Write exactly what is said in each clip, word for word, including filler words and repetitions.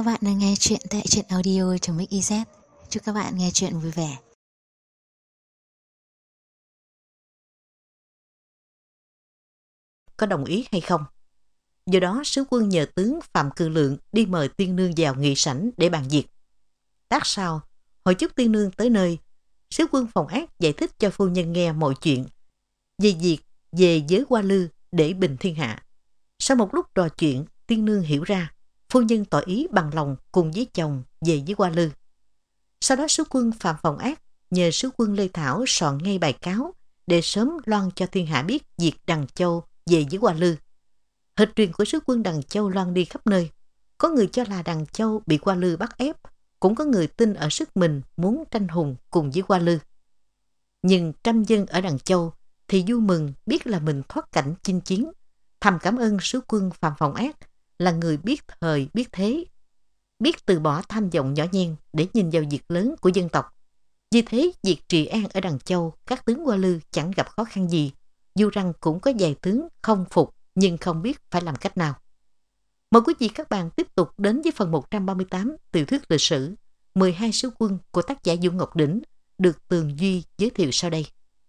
các bạn đang nghe chuyện tại truyện audio.mix.iz. Chúc các bạn nghe chuyện vui vẻ. Có đồng ý hay không? Do đó sứ quân nhờ tướng Phạm Cự Lượng đi mời tiên nương vào nghị sảnh để bàn việc. Lát sau, hội chúc tiên nương tới nơi, sứ quân Phòng Ác giải thích cho phu nhân nghe mọi chuyện về việc về giới Hoa Lư để bình thiên hạ. Sau một lúc trò chuyện, tiên nương hiểu ra, phu nhân tỏ ý bằng lòng cùng với chồng về với Hoa Lư. Sau đó sứ quân Phạm Phòng Ác nhờ sứ quân Lê Thảo soạn ngay bài cáo để sớm loan cho thiên hạ biết việc Đằng Châu về với Hoa Lư. Hịch truyền của sứ quân Đằng Châu loan đi khắp nơi. Có người cho là Đằng Châu bị Hoa Lư bắt ép, cũng có người tin ở sức mình muốn tranh hùng cùng với Hoa Lư. Nhưng trăm dân ở Đằng Châu thì vui mừng biết là mình thoát cảnh chinh chiến, thầm cảm ơn sứ quân Phạm Phòng Ác là người biết thời biết thế, biết từ bỏ tham vọng nhỏ nhen để nhìn vào việc lớn của dân tộc. Vì thế việc trị an ở Đằng Châu, các tướng Hoa Lư chẳng gặp khó khăn gì, dù rằng cũng có vài tướng không phục nhưng không biết phải làm cách nào. Mời quý vị các bạn tiếp tục đến với phần một trăm ba mươi tám tiểu thuyết lịch sử mười hai sứ quân của tác giả Vũ Ngọc Đỉnh được Tường Duy giới thiệu sau đây.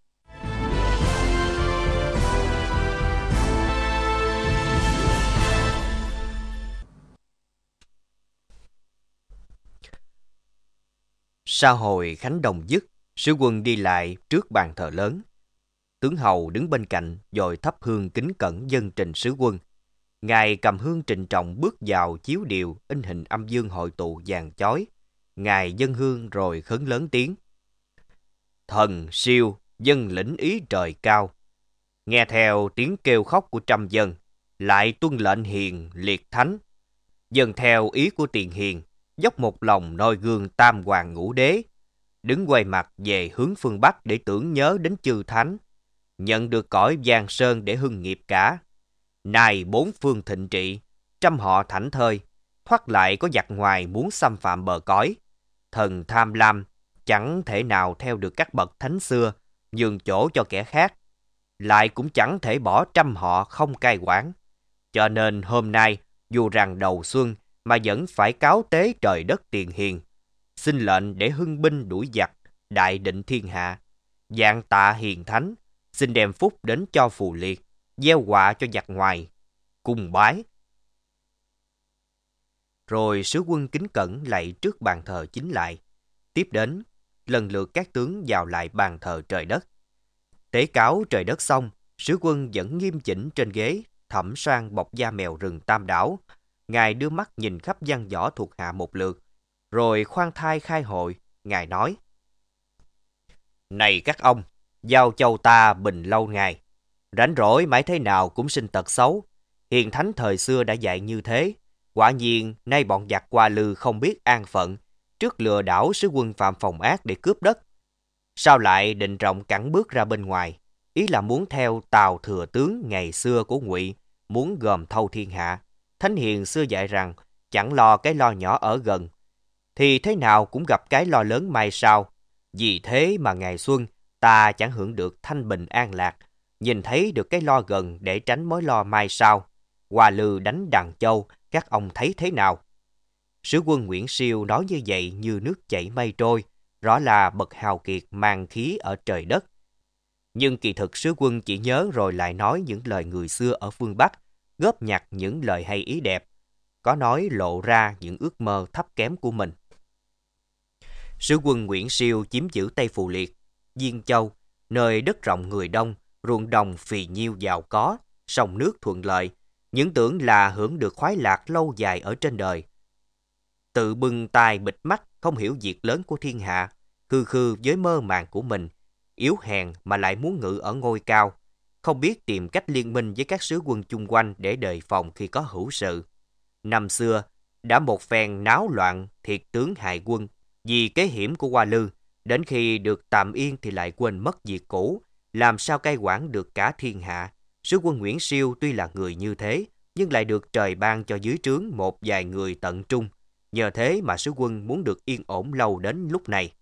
Sau hồi khánh đồng dứt, sứ quân đi lại trước bàn thờ lớn. Tướng hầu đứng bên cạnh rồi thắp hương kính cẩn dâng trình sứ quân. Ngài cầm hương trịnh trọng bước vào chiếu điều in hình âm dương hội tụ vàng chói. Ngài dâng hương rồi khấn lớn tiếng: Thần siêu dân lĩnh ý trời cao. Nghe theo tiếng kêu khóc của trăm dân, lại tuân lệnh hiền liệt thánh. Dân theo ý của tiền hiền, dốc một lòng noi gương tam hoàng ngũ đế, đứng quay mặt về hướng phương Bắc để tưởng nhớ đến chư thánh, nhận được cõi Giang Sơn để hưng nghiệp cả. Nay bốn phương thịnh trị, trăm họ thảnh thơi, thoát lại có giặc ngoài muốn xâm phạm bờ cõi. Thần tham lam, chẳng thể nào theo được các bậc thánh xưa, nhường chỗ cho kẻ khác, lại cũng chẳng thể bỏ trăm họ không cai quản. Cho nên hôm nay, dù rằng đầu xuân, mà vẫn phải cáo tế trời đất tiền hiền, xin lệnh để hưng binh đuổi giặc, đại định thiên hạ. Vạn tạ hiền thánh, xin đem phúc đến cho phù liệt, gieo họa cho giặc ngoài. Cùng bái. Rồi sứ quân kính cẩn lạy trước bàn thờ chính lại. Tiếp đến, lần lượt các tướng vào lại bàn thờ trời đất. Tế cáo trời đất xong, sứ quân vẫn nghiêm chỉnh trên ghế, thẩm sang bọc da mèo rừng Tam Đảo. Ngài đưa mắt nhìn khắp văn võ thuộc hạ một lượt, rồi khoan thai khai hội. Ngài nói: Này các ông, giao châu ta bình lâu ngày, rảnh rỗi mãi thế nào cũng sinh tật xấu. Hiền thánh thời xưa đã dạy như thế. Quả nhiên nay bọn giặc Hoa Lư không biết an phận, trước lừa đảo sứ quân Phạm Phòng Ác để cướp đất, sao lại định trọng cẳng bước ra bên ngoài, ý là muốn theo Tào thừa tướng ngày xưa của Ngụy, muốn gồm thâu thiên hạ. Thánh hiền xưa dạy rằng chẳng lo cái lo nhỏ ở gần, thì thế nào cũng gặp cái lo lớn mai sau. Vì thế mà ngày xuân ta chẳng hưởng được thanh bình an lạc, nhìn thấy được cái lo gần để tránh mối lo mai sau. Hoa Lư đánh Đằng Châu, các ông thấy thế nào? Sứ quân Nguyễn Siêu nói như vậy như nước chảy mây trôi, rõ là bậc hào kiệt mang khí ở trời đất. Nhưng kỳ thực sứ quân chỉ nhớ rồi lại nói những lời người xưa ở phương Bắc, góp nhặt những lời hay ý đẹp, có nói lộ ra những ước mơ thấp kém của mình. Sứ quân Nguyễn Siêu chiếm giữ Tây Phù Liệt, Diên Châu, nơi đất rộng người đông, ruộng đồng phì nhiêu giàu có, sông nước thuận lợi, những tưởng là hưởng được khoái lạc lâu dài ở trên đời. Tự bưng tai bịt mắt, không hiểu việc lớn của thiên hạ, khư khư với mơ màng của mình, yếu hèn mà lại muốn ngự ở ngôi cao, không biết tìm cách liên minh với các sứ quân chung quanh để đề phòng khi có hữu sự. Năm xưa, đã một phen náo loạn thiệt tướng hại quân vì kế hiểm của Hoa Lư, đến khi được tạm yên thì lại quên mất việc cũ, làm sao cai quản được cả thiên hạ. Sứ quân Nguyễn Siêu tuy là người như thế, nhưng lại được trời ban cho dưới trướng một vài người tận trung, nhờ thế mà sứ quân muốn được yên ổn lâu đến lúc này.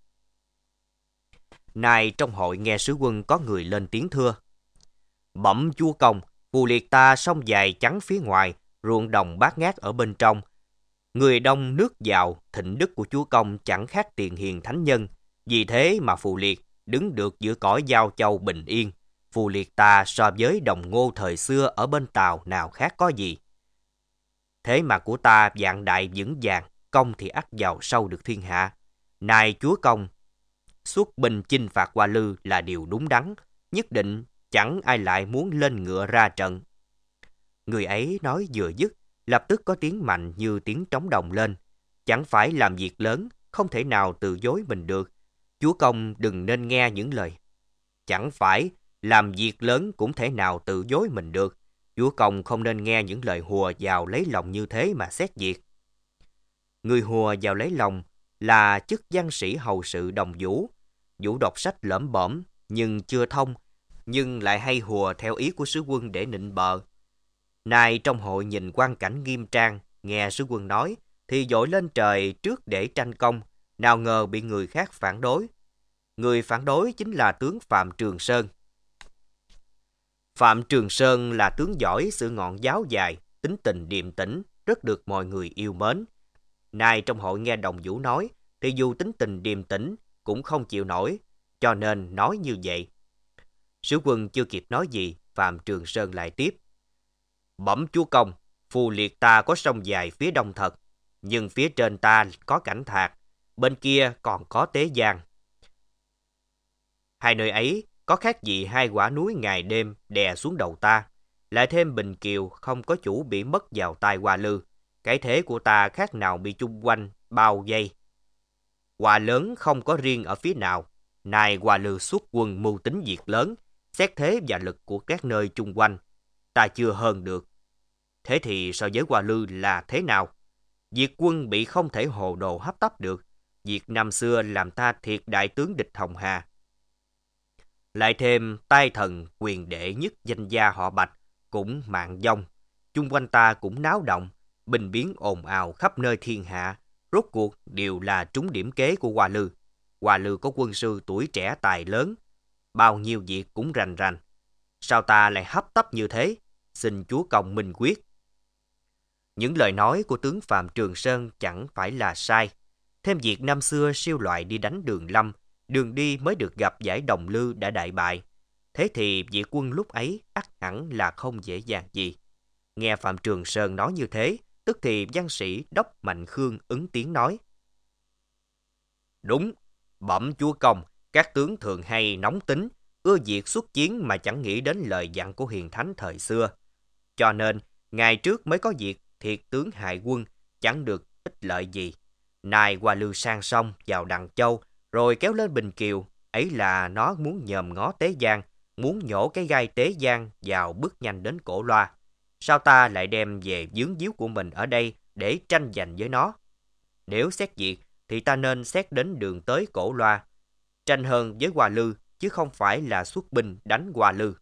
Nay trong hội nghe sứ quân có người lên tiếng thưa: Bẩm chúa công, Phù Liệt ta sông dài trắng phía ngoài, ruộng đồng bát ngát ở bên trong. Người đông nước giàu, thịnh đức của chúa công chẳng khác tiền hiền thánh nhân. Vì thế mà Phù Liệt đứng được giữa cõi giao châu bình yên. Phù Liệt ta so với đồng Ngô thời xưa ở bên Tàu nào khác có gì. Thế mà của ta vạn đại vững vàng, công thì ắt giàu sâu được thiên hạ. Nay chúa công xuất binh chinh phạt Hoa Lư là điều đúng đắn, nhất định chẳng ai lại muốn lên ngựa ra trận. Người ấy nói vừa dứt, lập tức có tiếng mạnh như tiếng trống đồng lên. Chẳng phải làm việc lớn, không thể nào từ chối mình được. Chúa công đừng nên nghe những lời. Chẳng phải làm việc lớn cũng thể nào từ chối mình được. Chúa công không nên nghe những lời hùa vào lấy lòng như thế mà xét việc. Người hùa vào lấy lòng là chức văn sĩ hầu sự Đồng Vũ. Vũ đọc sách lởm bởm nhưng chưa thông, nhưng lại hay hùa theo ý của sứ quân để nịnh bợ. Nay trong hội nhìn quang cảnh nghiêm trang, nghe sứ quân nói thì dội lên trời trước để tranh công, nào ngờ bị người khác phản đối. Người phản đối chính là tướng Phạm Trường Sơn. Phạm Trường Sơn là tướng giỏi sự ngọn giáo dài, tính tình điềm tĩnh, rất được mọi người yêu mến. Nay trong hội nghe Đồng Vũ nói, thì dù tính tình điềm tĩnh cũng không chịu nổi, cho nên nói như vậy. Sứ quân chưa kịp nói gì, Phạm Trường Sơn lại tiếp. Bẩm chúa công, Phù Liệt ta có sông dài phía đông thật, nhưng phía trên ta có Cảnh Thạc, bên kia còn có Tế Giang. Hai nơi ấy có khác gì hai quả núi ngày đêm đè xuống đầu ta, lại thêm Bình Kiều không có chủ bị mất vào tay Hoa Lư. Cái thế của ta khác nào bị chung quanh bao vây. Hòa lớn không có riêng ở phía nào. Nay Hoa Lư xuất quân mưu tính việc lớn, xét thế và lực của các nơi chung quanh, ta chưa hơn được. Thế thì so với Hoa Lư là thế nào? Việc quân bị không thể hồ đồ hấp tấp được. Việc năm xưa làm ta thiệt đại tướng địch Hồng Hà. Lại thêm tai thần quyền đệ nhất danh gia họ Bạch cũng mạng vong. Chung quanh ta cũng náo động, binh biến ồn ào khắp nơi thiên hạ. Rốt cuộc đều là trúng điểm kế của Hoa Lư. Hoa Lư có quân sư tuổi trẻ tài lớn, bao nhiêu việc cũng rành rành. Sao ta lại hấp tấp như thế? Xin chúa công minh quyết. Những lời nói của tướng Phạm Trường Sơn chẳng phải là sai. Thêm việc năm xưa siêu loại đi đánh Đường Lâm, đường đi mới được gặp giải Đồng Lư đã đại bại. Thế thì việc quân lúc ấy ắt hẳn là không dễ dàng gì. Nghe Phạm Trường Sơn nói như thế, tức thì văn sĩ Đốc Mạnh Khương ứng tiếng nói. Đúng, bẩm chúa công, các tướng thường hay nóng tính, ưa việc xuất chiến mà chẳng nghĩ đến lời dặn của hiền thánh thời xưa. Cho nên, ngày trước mới có việc thiệt tướng hại quân, chẳng được ích lợi gì. Nay Hoa Lư sang sông vào Đằng Châu, rồi kéo lên Bình Kiều, ấy là nó muốn nhòm ngó Tế Giang, muốn nhổ cái gai Tế Giang vào bước nhanh đến Cổ Loa. Sao ta lại đem về vướng víu của mình ở đây để tranh giành với nó? Nếu xét việc thì ta nên xét đến đường tới Cổ Loa, tranh hơn với Hoa Lư, chứ không phải là xuất binh đánh Hoa Lư.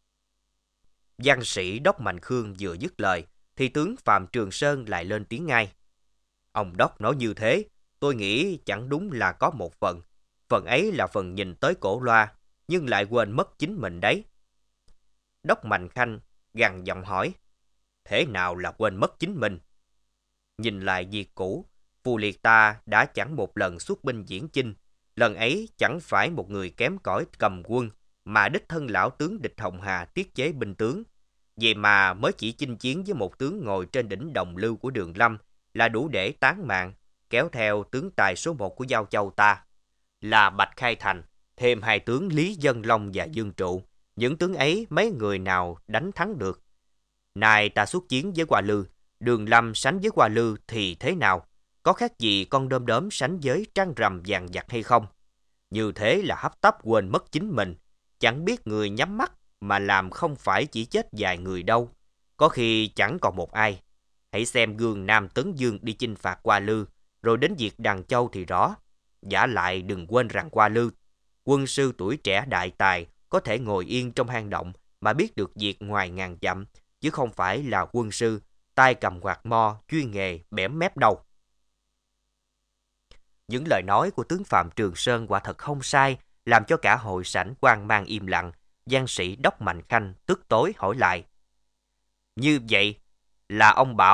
Văn sĩ Đốc Mạnh Khương vừa dứt lời, thì tướng Phạm Trường Sơn lại lên tiếng ngay. Ông Đốc nói như thế, tôi nghĩ chẳng đúng là có một phần. Phần ấy là phần nhìn tới Cổ Loa, nhưng lại quên mất chính mình đấy. Đốc Mạnh Khanh gằn giọng hỏi, thế nào là quên mất chính mình? Nhìn lại việc cũ, Phù Liệt ta đã chẳng một lần xuất binh diễn chinh. Lần ấy chẳng phải một người kém cỏi cầm quân, mà đích thân lão tướng địch Hồng Hà tiết chế binh tướng. Vậy mà mới chỉ chinh chiến với một tướng ngồi trên đỉnh Đồng Lưu của Đường Lâm là đủ để tán mạng, kéo theo tướng tài số một của Giao Châu ta là Bạch Khai Thành, thêm hai tướng Lý Dân Long và Dương Trụ. Những tướng ấy mấy người nào đánh thắng được? Nay ta xuất chiến với Hoa Lư, Đường Lâm sánh với Hoa Lư thì thế nào? Có khác gì con đom đóm sánh với trăng rằm vàng vặt hay không? Như thế là hấp tấp quên mất chính mình, chẳng biết người nhắm mắt mà làm không phải chỉ chết vài người đâu, có khi chẳng còn một ai. Hãy xem gương Nam Tấn Dương đi chinh phạt Hoa Lư, rồi đến việc Đằng Châu thì rõ. Vả lại đừng quên rằng Hoa Lư, quân sư tuổi trẻ đại tài, có thể ngồi yên trong hang động mà biết được việc ngoài ngàn dặm, chứ không phải là quân sư tay cầm quạt mo chuyên nghề bẻm mép đâu. Những lời nói của tướng Phạm Trường Sơn quả thật không sai, làm cho cả hội sảnh hoang mang im lặng. Văn sĩ Đốc Mạnh Khanh tức tối hỏi lại. Như vậy là ông bảo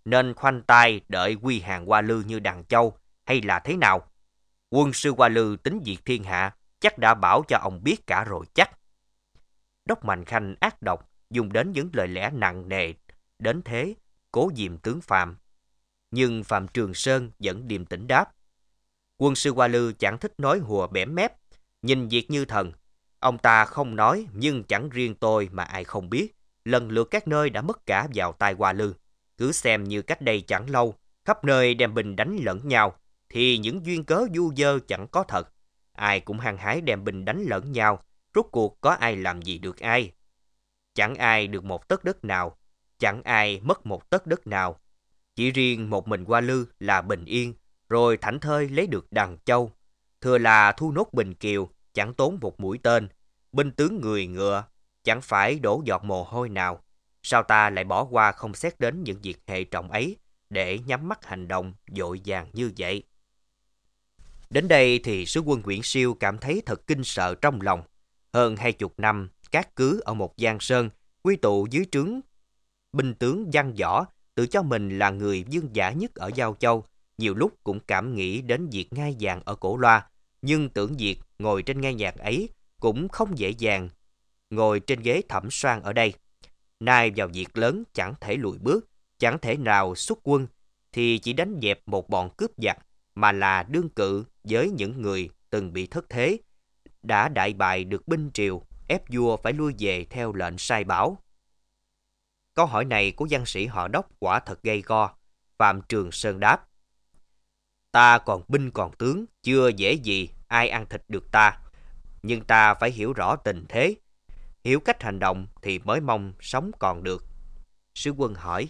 nên khoanh tay đợi quy hàng Hoa Lư như đàn châu, hay là thế nào? Quân sư Hoa Lư tính diệt thiên hạ, chắc đã bảo cho ông biết cả rồi chắc. Đốc Mạnh Khanh ác độc, dùng đến những lời lẽ nặng nề, đến thế, cố diệm tướng Phạm. Nhưng Phạm Trường Sơn vẫn điềm tĩnh đáp. Quân sư Hoa Lư chẳng thích nói hùa bẻm mép, nhìn việc như thần. Ông ta không nói, nhưng chẳng riêng tôi mà ai không biết. Lần lượt các nơi đã mất cả vào tay Hoa Lư. Cứ xem như cách đây chẳng lâu, khắp nơi đem binh đánh lẫn nhau, thì những duyên cớ du dơ chẳng có thật. Ai cũng hăng hái đem binh đánh lẫn nhau, rốt cuộc có ai làm gì được ai. Chẳng ai được một tấc đất nào, chẳng ai mất một tấc đất nào. Chỉ riêng một mình Hoa Lư là bình yên, rồi thảnh thơi lấy được Đằng Châu. Thừa là thu nốt Bình Kiều, chẳng tốn một mũi tên. Binh tướng người ngựa, chẳng phải đổ giọt mồ hôi nào. Sao ta lại bỏ qua không xét đến những việc hệ trọng ấy, để nhắm mắt hành động vội vàng như vậy? Đến đây thì sứ quân Nguyễn Siêu cảm thấy thật kinh sợ trong lòng. Hơn hai chục năm, cát cứ ở một giang sơn, quy tụ dưới trướng binh tướng văn võ, tự cho mình là người vương giả nhất ở Giao Châu. Nhiều lúc cũng cảm nghĩ đến việc ngai vàng ở Cổ Loa, nhưng tưởng việc ngồi trên ngai vàng ấy cũng không dễ dàng ngồi trên ghế Thẩm Soan ở đây. Nay vào việc lớn chẳng thể lùi bước, chẳng thể nào xuất quân, thì chỉ đánh dẹp một bọn cướp giặc, mà là đương cự với những người từng bị thất thế, đã đại bại được binh triều, ép vua phải lui về theo lệnh sai bảo. Câu hỏi này của văn sĩ họ Đốc quả thật gay go. Phạm Trường Sơn đáp: Ta còn binh còn tướng, chưa dễ gì ai ăn thịt được ta. Nhưng ta phải hiểu rõ tình thế, hiểu cách hành động thì mới mong sống còn được. Sứ quân hỏi: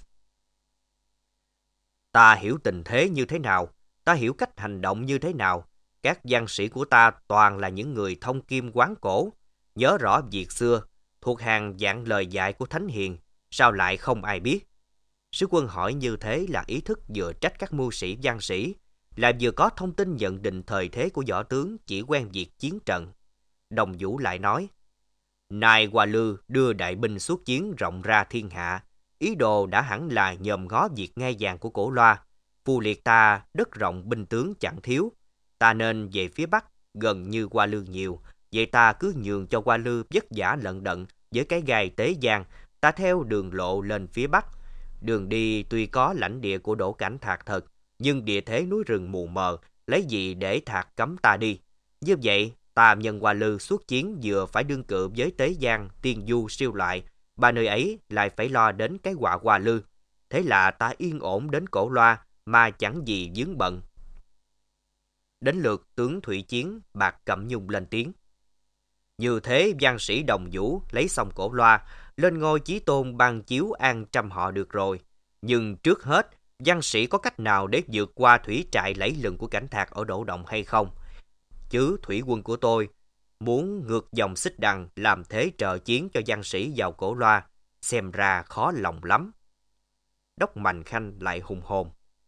Ta hiểu tình thế như thế nào? Ta hiểu cách hành động như thế nào? Các văn sĩ của ta toàn là những người thông kim quán cổ, nhớ rõ việc xưa, thuộc hàng dạng lời dạy của Thánh Hiền, sao lại không ai biết? Sứ quân hỏi như thế là ý thức vừa trách các mưu sĩ văn sĩ, lại vừa có thông tin nhận định thời thế của võ tướng chỉ quen việc chiến trận. Đồng Vũ lại nói: Nay Hoa Lư đưa đại binh xuất chiến rộng ra thiên hạ, ý đồ đã hẳn là nhòm ngó việc ngai vàng của Cổ Loa. Phu liệt ta đất rộng binh tướng chẳng thiếu, ta nên về phía Bắc gần như Hoa Lư nhiều, vậy ta cứ nhường cho Hoa Lư vất vả lận đận với cái gai Tế Giang. Ta theo đường lộ lên phía Bắc. Đường đi tuy có lãnh địa của Đỗ Cảnh Thạc thật, nhưng địa thế núi rừng mù mờ, lấy gì để Thạc cấm ta đi? Như vậy, ta nhân Hoa Lư xuất chiến vừa phải đương cự với Tế Giang, Tiên Du siêu loại, ba nơi ấy lại phải lo đến cái họa Hoa Lư. Thế là ta yên ổn đến Cổ Loa mà chẳng gì vướng bận. Đến lượt tướng Thủy Chiến, Bạc Cẩm Nhung lên tiếng: Như thế văn sĩ Đồng Vũ lấy xong Cổ Loa, lên ngôi chí tôn ban chiếu an trăm họ được rồi. Nhưng trước hết, văn sĩ có cách nào để vượt qua thủy trại lẫy lừng của Cảnh Thạc ở Đỗ Động hay không? Chứ thủy quân của tôi muốn ngược dòng Xích Đằng làm thế trợ chiến cho văn sĩ vào Cổ Loa, xem ra khó lòng lắm. Đốc Mạnh Khanh lại hùng hồn: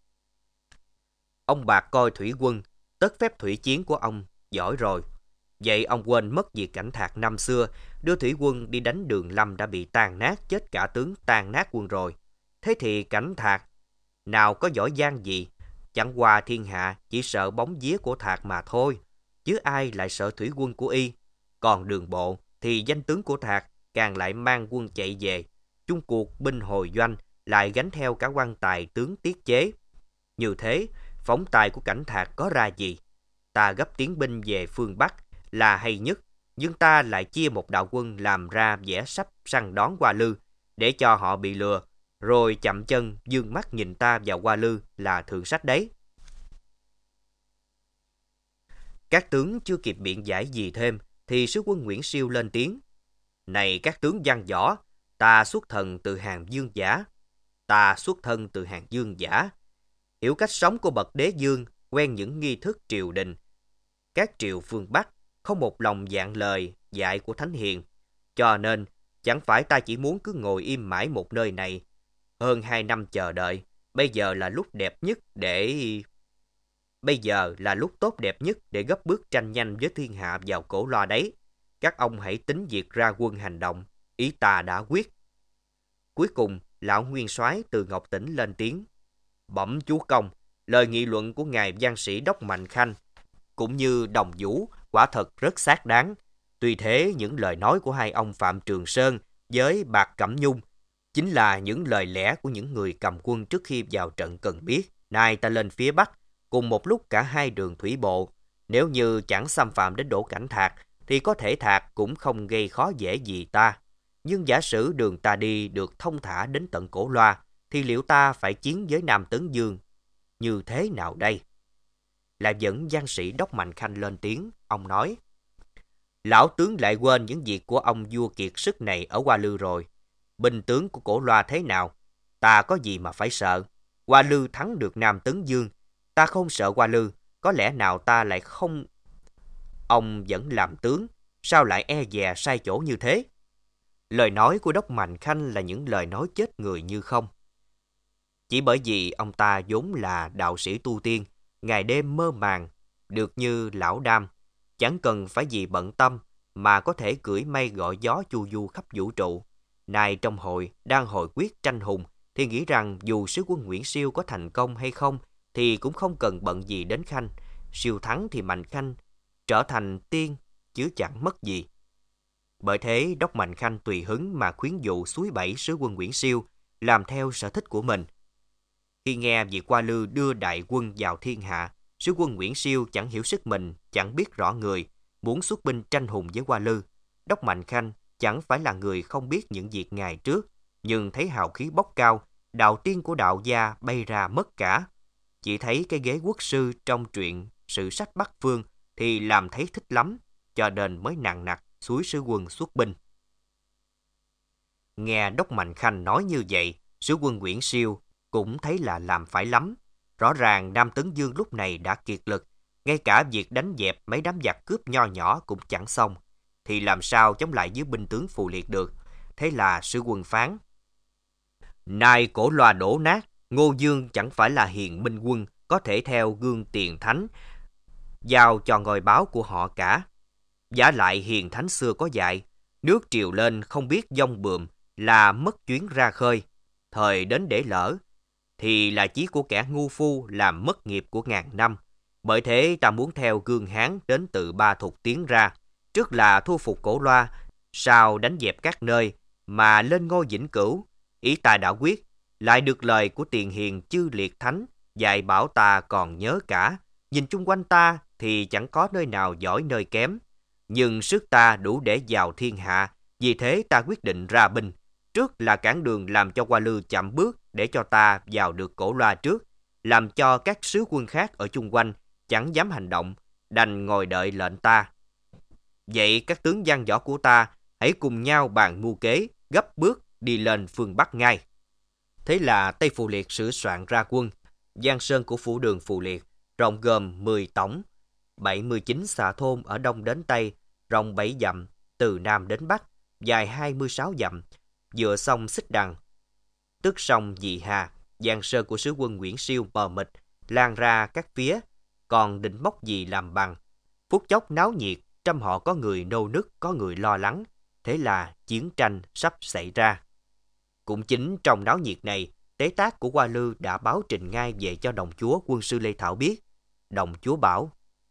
Ông Bạc coi thủy quân, tất phép thủy chiến của ông giỏi rồi. Vậy ông quên mất việc Cảnh Thạc năm xưa đưa thủy quân đi đánh Đường Lâm đã bị tan nát, chết cả tướng tan nát quân rồi. Thế thì Cảnh Thạc nào có giỏi giang gì, chẳng qua thiên hạ chỉ sợ bóng vía của Thạc mà thôi, chứ ai lại sợ thủy quân của y. Còn Đường Bộ thì danh tướng của Thạc càng lại mang quân chạy về, chung cuộc binh hồi doanh lại gánh theo cả quan tài tướng tiết chế. Như thế, phóng tài của Cảnh Thạc có ra gì? Ta gấp tiến binh về phương Bắc là hay nhất, nhưng ta lại chia một đạo quân làm ra vẻ sắp săn đón Hoa Lư, để cho họ bị lừa, rồi chậm chân dương mắt nhìn ta vào Hoa Lư là thượng sách đấy. Các tướng chưa kịp biện giải gì thêm, thì sứ quân Nguyễn Siêu lên tiếng: Này các tướng văn võ, ta xuất thần từ hàng vương giả. Ta xuất thân từ hàng vương giả, hiểu cách sống của bậc đế vương, quen những nghi thức triều đình. Các triều phương Bắc không một lòng dạng lời dạy của Thánh Hiền, cho nên chẳng phải ta chỉ muốn cứ ngồi im mãi một nơi này. Hơn hai năm chờ đợi, bây giờ là lúc đẹp nhất để... Bây giờ là lúc tốt đẹp nhất để gấp bước tranh nhanh với thiên hạ vào Cổ Loa đấy. Các ông hãy tính việc ra quân hành động, ý ta đã quyết. Cuối cùng, lão nguyên soái từ Ngọc Tỉnh lên tiếng. Bẩm chúa công, lời nghị luận của ngài văn sĩ Đốc Mạnh Khanh cũng như Đồng Vũ quả thật rất xác đáng. Tuy thế, những lời nói của hai ông Phạm Trường Sơn với Bạc Cẩm Nhung chính là những lời lẽ của những người cầm quân trước khi vào trận cần biết. Nay ta lên phía Bắc, cùng một lúc cả hai đường thủy bộ. Nếu như chẳng xâm phạm đến Đỗ Cảnh Thạc, thì có thể Thạc cũng không gây khó dễ gì ta. Nhưng giả sử đường ta đi được thông thả đến tận Cổ Loa, thì liệu ta phải chiến với Nam Tấn Dương như thế nào đây? Lại vẫn văn sĩ Đốc Mạnh Khanh lên tiếng, ông nói. Lão tướng lại quên những việc của ông vua kiệt sức này ở Hoa Lư rồi. Binh tướng của Cổ Loa thế nào? Ta có gì mà phải sợ? Hoa Lư thắng được Nam Tấn Dương. Ta không sợ Hoa Lư, có lẽ nào ta lại không... Ông vẫn làm tướng, sao lại e dè sai chỗ như thế? Lời nói của Đốc Mạnh Khanh là những lời nói chết người như không. Chỉ bởi vì ông ta vốn là đạo sĩ tu tiên, ngày đêm mơ màng, được như lão Đam, chẳng cần phải gì bận tâm mà có thể cưỡi mây gọi gió chu du khắp vũ trụ. Nay trong hội đang hội quyết tranh hùng, thì nghĩ rằng dù sứ quân Nguyễn Siêu có thành công hay không thì cũng không cần bận gì đến Khanh. Siêu thắng thì Mạnh Khanh trở thành tiên chứ chẳng mất gì. Bởi thế Đốc Mạnh Khanh tùy hứng mà khuyến dụ suối bẫy sứ quân Nguyễn Siêu làm theo sở thích của mình. Khi nghe việc Hoa Lư đưa đại quân vào thiên hạ, sứ quân Nguyễn Siêu chẳng hiểu sức mình, chẳng biết rõ người, muốn xuất binh tranh hùng với Hoa Lư. Đốc Mạnh Khanh chẳng phải là người không biết những việc ngày trước, nhưng thấy hào khí bốc cao, đạo tiên của đạo gia bay ra mất cả. Chỉ thấy cái ghế quốc sư trong truyện Sử sách Bắc Phương thì làm thấy thích lắm, cho nên mới nặng nặc xúi sứ quân xuất binh. Nghe Đốc Mạnh Khanh nói như vậy, sứ quân Nguyễn Siêu cũng thấy là làm phải lắm. Rõ ràng Nam Tấn Dương lúc này đã kiệt lực, ngay cả việc đánh dẹp mấy đám giặc cướp nho nhỏ cũng chẳng xong, thì làm sao chống lại với binh tướng Phù Liệt được. Thế là sứ quân phán: Nay Cổ Loa đổ nát, Ngô Dương chẳng phải là hiền minh quân có thể theo gương tiền thánh giao cho ngôi báo của họ cả. Giả lại hiền thánh xưa có dạy, nước triều lên không biết dông bườm là mất chuyến ra khơi. Thời đến để lỡ, thì là chí của kẻ ngu phu làm mất nghiệp của ngàn năm. Bởi thế ta muốn theo gương Hán đến từ Ba Thục tiến ra, trước là thu phục Cổ Loa, sau đánh dẹp các nơi mà lên ngôi vĩnh cửu. Ý ta đã quyết, lại được lời của tiền hiền chư liệt thánh dạy bảo ta còn nhớ cả. Nhìn chung quanh ta thì chẳng có nơi nào giỏi nơi kém, nhưng sức ta đủ để vào thiên hạ. Vì thế ta quyết định ra binh, trước là cản đường làm cho Hoa Lư chậm bước, để cho ta vào được Cổ Loa trước, làm cho các sứ quân khác ở chung quanh chẳng dám hành động, đành ngồi đợi lệnh ta. Vậy các tướng văn võ của ta hãy cùng nhau bàn mưu kế, gấp bước đi lên phương Bắc ngay. Thế là Tây Phù Liệt sửa soạn ra quân. Giang sơn của phủ đường Phù Liệt rộng gồm mười tổng, bảy mươi chín xạ thôn ở đông đến tây, rộng bảy dặm, từ nam đến bắc, dài hai mươi sáu dặm, dựa sông Xích Đằng, tức sông Dị Hà. Giang sơn của sứ quân Nguyễn Siêu mờ mịt, lan ra các phía, còn định mốc gì làm bằng. Phút chốc náo nhiệt, trăm họ có người nô nức, có người lo lắng. Thế là chiến tranh sắp xảy ra. Cũng chính trong náo nhiệt này, tế tác của Hoa Lư đã báo trình ngay về cho đồng chúa quân sư Lê Thảo biết. Đồng chúa bảo: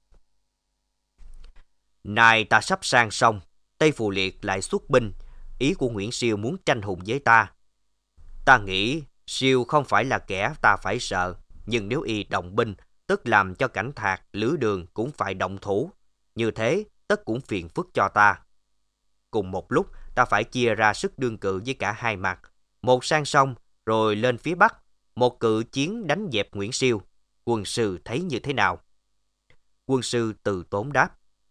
Nay ta sắp sang sông, Tây Phù Liệt lại xuất binh. Ý của Nguyễn Siêu muốn tranh hùng với ta. Ta nghĩ Siêu không phải là kẻ ta phải sợ, nhưng nếu y động binh, tức làm cho Cảnh Thạc, Lữ Đường cũng phải động thủ. Như thế, tất cũng phiền phức cho ta. Cùng một lúc, ta phải chia ra sức đương cự với cả hai mặt. Một sang sông, rồi lên phía Bắc, một cự chiến đánh dẹp Nguyễn Siêu. Quân sư thấy như thế nào? Quân sư Từ Tốn đáp: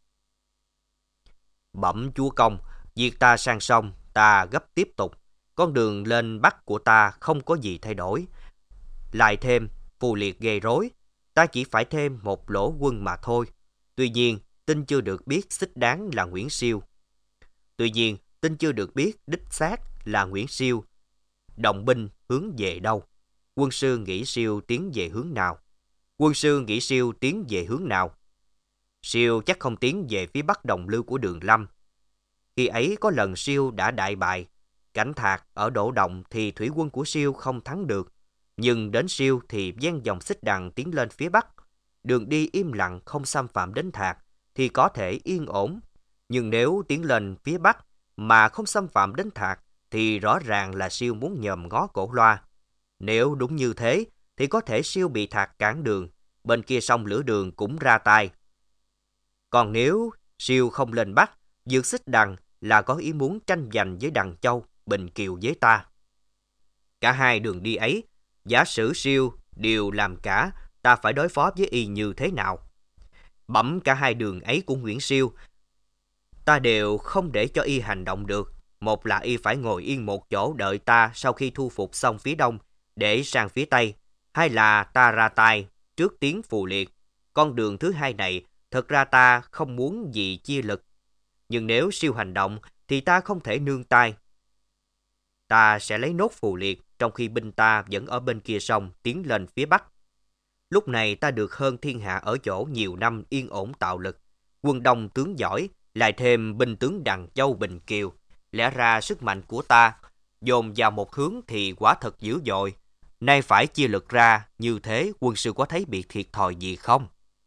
Bẩm chúa công, việc ta sang sông, ta gấp tiếp tục. Con đường lên Bắc của ta không có gì thay đổi. Lại thêm, Phù Liệt gây rối, ta chỉ phải thêm một lỗ quân mà thôi. Tuy nhiên, tin chưa được biết xích đáng là Nguyễn Siêu. Tuy nhiên, tin chưa được biết đích xác là Nguyễn Siêu. Động binh hướng về đâu? Quân sư nghĩ Siêu tiến về hướng nào? Quân sư nghĩ Siêu tiến về hướng nào? Siêu chắc không tiến về phía bắc Đồng Lưu của Đường Lâm. Khi ấy có lần Siêu đã đại bại, Cảnh Thạc ở Đỗ Động thì thủy quân của Siêu không thắng được, nhưng đến Siêu thì ven dòng Xích Đằng tiến lên phía Bắc. Đường đi im lặng không xâm phạm đến Thạc thì có thể yên ổn, nhưng nếu tiến lên phía Bắc mà không xâm phạm đến Thạc thì rõ ràng là Siêu muốn nhòm ngó Cổ Loa. Nếu đúng như thế thì có thể Siêu bị Thạc cản đường, bên kia sông Lửa Đường cũng ra tay. Còn nếu Siêu không lên Bắc, vượt Xích Đằng là có ý muốn tranh giành với Đằng Châu, Bình Kiều với ta. Cả hai đường đi ấy, giả sử Siêu đều làm cả, ta phải đối phó với y như thế nào? Bẩm cả hai đường ấy của Nguyễn Siêu, ta đều không để cho y hành động được. Một là y phải ngồi yên một chỗ đợi ta sau khi thu phục xong phía đông để sang phía tây, hai là ta ra tay trước tiến Phù Liệt. Con đường thứ hai này thật ra ta không muốn gì chia lực, nhưng nếu Siêu hành động thì ta không thể nương tay. Ta sẽ lấy nốt Phù Liệt trong khi binh ta vẫn ở bên kia sông tiến lên phía Bắc. Lúc này ta được hơn thiên hạ ở chỗ nhiều năm yên ổn tạo lực, quân đông tướng giỏi, lại thêm binh tướng Đằng Châu Bình Kiều. Lẽ ra sức mạnh của ta dồn vào một hướng thì quả thật dữ dội. Nay phải chia lực ra như thế, quân sư có thấy bị thiệt thòi gì không?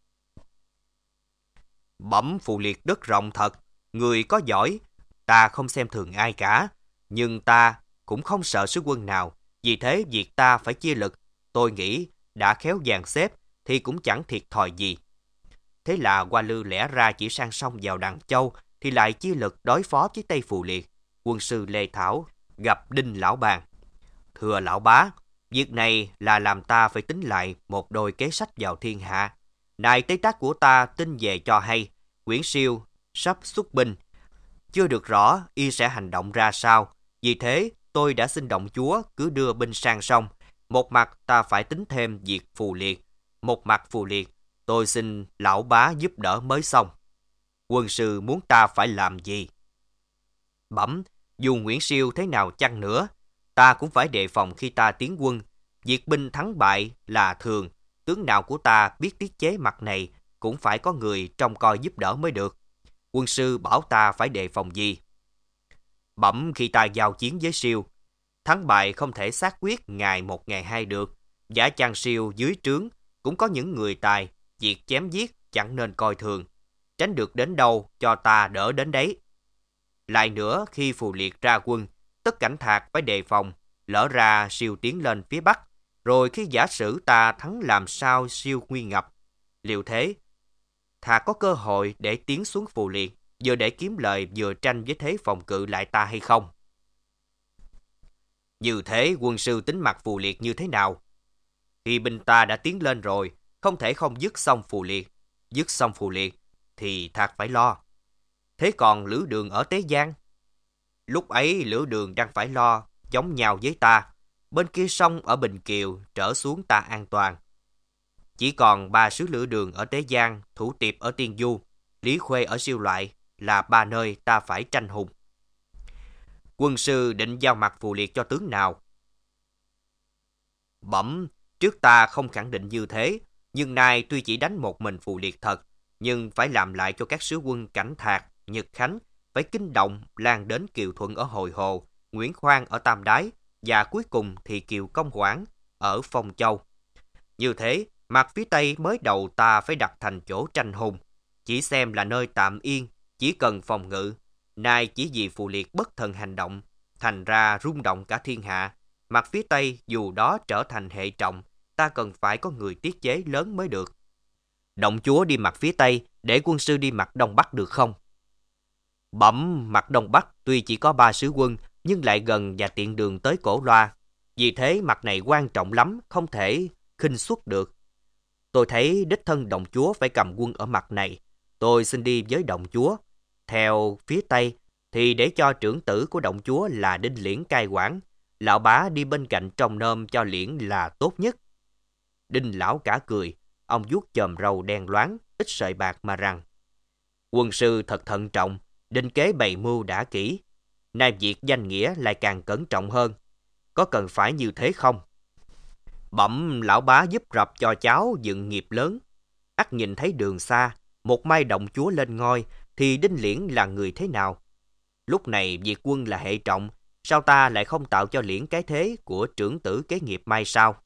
Bẩm Phù Liệt đất rộng thật, người có giỏi, ta không xem thường ai cả, nhưng ta cũng không sợ sứ quân nào. Vì thế việc ta phải chia lực, tôi nghĩ đã khéo dàn xếp thì cũng chẳng thiệt thòi gì. Thế là Hoa Lư lẽ ra chỉ sang sông vào Đằng Châu thì lại chia lực đối phó với Tây Phù Liệt. Quân sư Lê Thảo gặp Đinh Lão Bàn. Thưa lão bá, việc này là làm ta phải tính lại một đôi kế sách vào thiên hạ. Này Tây Tác của ta tin về cho hay, Nguyễn Siêu sắp xuất binh, chưa được rõ y sẽ hành động ra sao. Vì thế tôi đã xin động chúa cứ đưa binh sang sông. Một mặt ta phải tính thêm việc Phù Liệt, một mặt Phù Liệt tôi xin lão bá giúp đỡ mới xong. Quân sư muốn ta phải làm gì? Bẩm, dù Nguyễn Siêu thế nào chăng nữa, ta cũng phải đề phòng khi ta tiến quân. Việc binh thắng bại là thường, tướng nào của ta biết tiết chế mặt này cũng phải có người trông coi giúp đỡ mới được. Quân sư bảo ta phải đề phòng gì? Bẩm, khi ta giao chiến với Siêu, thắng bại không thể xác quyết ngày một ngày hai được. Giả chăng Siêu dưới trướng cũng có những người tài, việc chém giết chẳng nên coi thường. Tránh được đến đâu cho ta đỡ đến đấy. Lại nữa, khi Phù Liệt ra quân, tất Cảnh Thạc phải đề phòng, lỡ ra Siêu tiến lên phía Bắc, rồi khi giả sử ta thắng làm sao Siêu nguy ngập. Liệu thế, Thạc có cơ hội để tiến xuống Phù Liệt, vừa để kiếm lợi vừa tranh với thế phòng cự lại ta hay không? Như thế quân sư tính mặt Phù Liệt như thế nào? Khi binh ta đã tiến lên rồi, không thể không dứt xong Phù Liệt. Dứt xong Phù Liệt thì Thạc phải lo. Thế còn Lữ Đường ở Tế Giang? Lúc ấy Lữ Đường đang phải lo chống nhau với ta. Bên kia sông ở Bình Kiều trở xuống ta an toàn. Chỉ còn ba sứ Lữ Đường ở Tế Giang, Thủ Tiệp ở Tiên Du, Lý Khuê ở Siêu Loại là ba nơi ta phải tranh hùng. Quân sư định giao mặt Phù Liệt cho tướng nào? Bẩm, trước ta không khẳng định như thế, nhưng nay tuy chỉ đánh một mình Phù Liệt thật, nhưng phải làm lại cho các sứ quân Cảnh Thạc, Nhật Khánh, phải kinh động lan đến Kiều Thuận ở Hồi Hồ, Nguyễn Khoan ở Tam Đái, và cuối cùng thì Kiều Công Quảng ở Phong Châu. Như thế, mặt phía Tây mới đầu ta phải đặt thành chỗ tranh hùng, chỉ xem là nơi tạm yên, chỉ cần phòng ngự. Nay chỉ vì Phù Liệt bất thần hành động, thành ra rung động cả thiên hạ. Mặt phía Tây dù đó trở thành hệ trọng, ta cần phải có người tiết chế lớn mới được. Động chúa đi mặt phía Tây, để quân sư đi mặt Đông Bắc được không? Bẩm, mặt Đông Bắc tuy chỉ có ba sứ quân, nhưng lại gần và tiện đường tới Cổ Loa. Vì thế mặt này quan trọng lắm, không thể khinh suất được. Tôi thấy đích thân động chúa phải cầm quân ở mặt này. Tôi xin đi với động chúa. Theo phía Tây thì để cho trưởng tử của động chúa là Đinh Liễn cai quản. Lão bá đi bên cạnh trông nom cho Liễn là tốt nhất. Đinh lão cả cười, ông vuốt chòm râu đen loáng, ít sợi bạc mà rằng: Quân sư thật thận trọng, định kế bày mưu đã kỹ. Nay việc danh nghĩa lại càng cẩn trọng hơn. Có cần phải như thế không? Bẩm, lão bá giúp rập cho cháu dựng nghiệp lớn. Ắt nhìn thấy đường xa, một mai động chúa lên ngôi thì Đinh Liễn là người thế nào? Lúc này việc quân là hệ trọng, sao ta lại không tạo cho Liễn cái thế của trưởng tử kế nghiệp mai sau?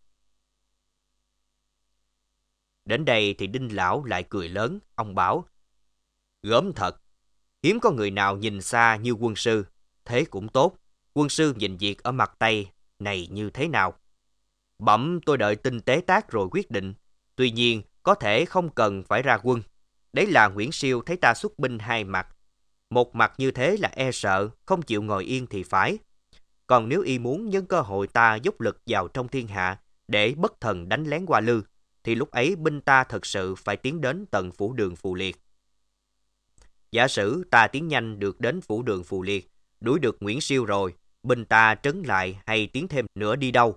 Đến đây thì Đinh lão lại cười lớn, ông bảo: Gớm thật, hiếm có người nào nhìn xa như quân sư, thế cũng tốt. Quân sư nhìn việc ở mặt Tây này như thế nào? Bẩm tôi đợi tin tế tác rồi quyết định. Tuy nhiên, có thể không cần phải ra quân. Đấy là Nguyễn Siêu thấy ta xuất binh hai mặt. Một mặt như thế là e sợ, không chịu ngồi yên thì phải. Còn nếu y muốn nhân cơ hội ta dốc lực vào trong thiên hạ để bất thần đánh lén Hoa Lư, thì lúc ấy binh ta thật sự phải tiến đến tận phủ đường Phù Liệt. Giả sử ta tiến nhanh được đến phủ đường Phù Liệt, đuổi được Nguyễn Siêu rồi, binh ta trấn lại hay tiến thêm nữa đi đâu?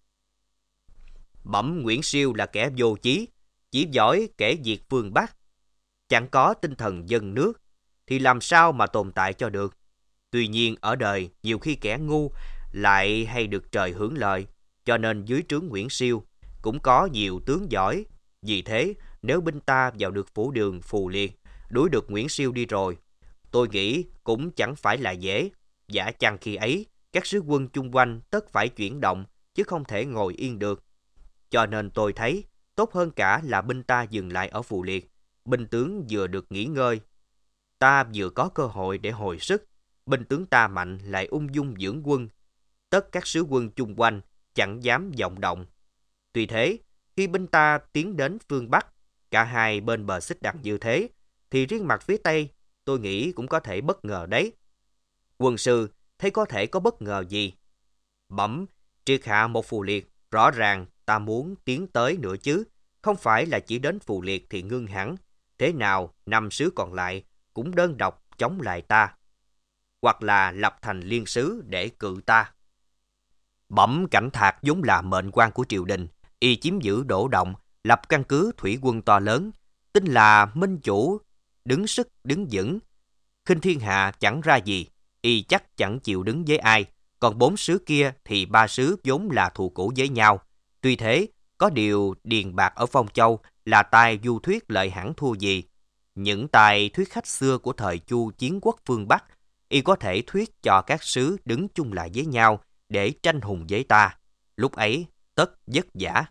Bẩm Nguyễn Siêu là kẻ vô chí, chỉ giỏi kẻ diệt phương Bắc, chẳng có tinh thần dân nước, thì làm sao mà tồn tại cho được. Tuy nhiên ở đời, nhiều khi kẻ ngu lại hay được trời hưởng lợi, cho nên dưới trướng Nguyễn Siêu cũng có nhiều tướng giỏi. Vì thế, nếu binh ta vào được phủ đường Phù Liệt, đuổi được Nguyễn Siêu đi rồi, tôi nghĩ cũng chẳng phải là dễ. Giả chăng khi ấy, các sứ quân chung quanh tất phải chuyển động, chứ không thể ngồi yên được. Cho nên tôi thấy, tốt hơn cả là binh ta dừng lại ở Phù Liệt. Binh tướng vừa được nghỉ ngơi, ta vừa có cơ hội để hồi sức. Binh tướng ta mạnh lại ung dung dưỡng quân, tất các sứ quân chung quanh chẳng dám vọng động. Tuy thế, khi binh ta tiến đến phương Bắc, cả hai bên bờ xích đặt như thế, thì riêng mặt phía Tây, tôi nghĩ cũng có thể bất ngờ đấy. Quân sư thấy có thể có bất ngờ gì? Bẩm, triệt hạ một Phù Liệt, rõ ràng ta muốn tiến tới nữa chứ, không phải là chỉ đến Phù Liệt thì ngưng hẳn. Thế nào năm sứ còn lại cũng đơn độc chống lại ta, hoặc là lập thành liên sứ để cự ta. Bẩm Cảnh Thạc vốn là mệnh quan của triều đình, y chiếm giữ Đỗ Động, lập căn cứ thủy quân to lớn, tin là minh chủ, đứng sức đứng vững, khinh thiên hạ chẳng ra gì, y chắc chẳng chịu đứng với ai. Còn bốn sứ kia thì ba sứ vốn là thù cũ với nhau. Tuy thế, có điều Điền Bạc ở Phong Châu là tài du thuyết lợi hẳn thua gì. Những tài thuyết khách xưa của thời Chu chiến quốc phương Bắc, y có thể thuyết cho các sứ đứng chung lại với nhau để tranh hùng với ta. Lúc ấy, tất vất vả.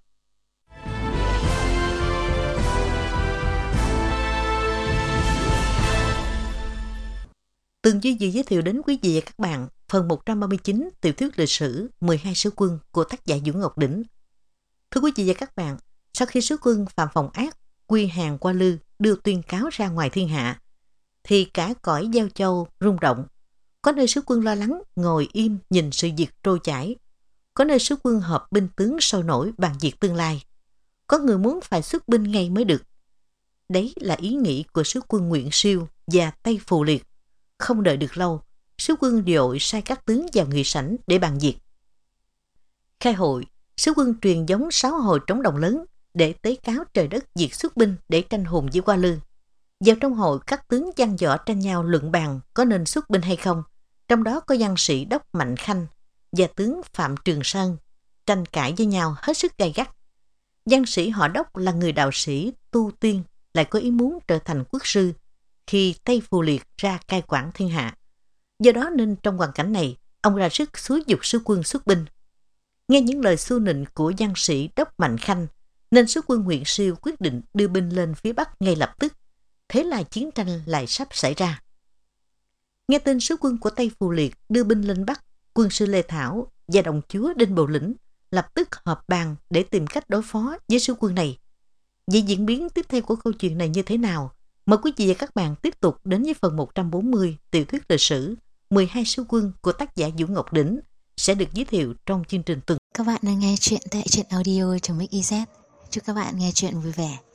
Từng Duy vừa giới thiệu đến quý vị và các bạn phần một trăm ba mươi chín tiểu thuyết lịch sử mười hai sứ quân của tác giả Vũ Ngọc Đỉnh. Thưa quý vị và các bạn, sau khi sứ quân Phạm Phòng Ác quy hàng Hoa Lư đưa tuyên cáo ra ngoài thiên hạ, thì cả cõi Giao Châu rung động. Có nơi sứ quân lo lắng ngồi im nhìn sự việc trôi chảy, có nơi sứ quân họp binh tướng sôi nổi bàn việc tương lai, có người muốn phải xuất binh ngay mới được. Đấy là ý nghĩ của sứ quân Nguyễn Siêu và Tây Phù Liệt. Không đợi được lâu, sứ quân vội sai các tướng vào nghị sảnh để bàn việc. Khai hội, sứ quân truyền giống sáu hồi trống đồng lớn để tế cáo trời đất việc xuất binh để tranh hùng với Hoa Lư. Vào trong hội, các tướng văn võ tranh nhau luận bàn có nên xuất binh hay không. Trong đó có văn sĩ Đốc Mạnh Khanh và tướng Phạm Trường Sơn tranh cãi với nhau hết sức gay gắt. Văn sĩ họ Đốc là người đạo sĩ tu tiên, lại có ý muốn trở thành quốc sư khi Tây Phù Liệt ra cai quản thiên hạ. Do đó nên trong hoàn cảnh này, ông ra sức xúi giục sứ quân xuất binh. Nghe những lời xu nịnh của văn sĩ Đốc Mạnh Khanh, nên sứ quân Nguyễn Siêu quyết định đưa binh lên phía Bắc ngay lập tức. Thế là chiến tranh lại sắp xảy ra. Nghe tin sứ quân của Tây Phù Liệt đưa binh lên Bắc, quân sư Lê Thảo và đồng chúa Đinh Bộ Lĩnh lập tức họp bàn để tìm cách đối phó với sứ quân này. Vậy diễn biến tiếp theo của câu chuyện này như thế nào? Mời quý vị và các bạn tiếp tục đến với phần một trăm bốn mươi tiểu thuyết lịch sử mười hai sứ quân của tác giả Vũ Ngọc Đỉnh sẽ được giới thiệu trong chương trình tuần. Các bạn đang nghe chuyện tại truyện audio chấm ích i zét. Chúc các bạn nghe chuyện vui vẻ.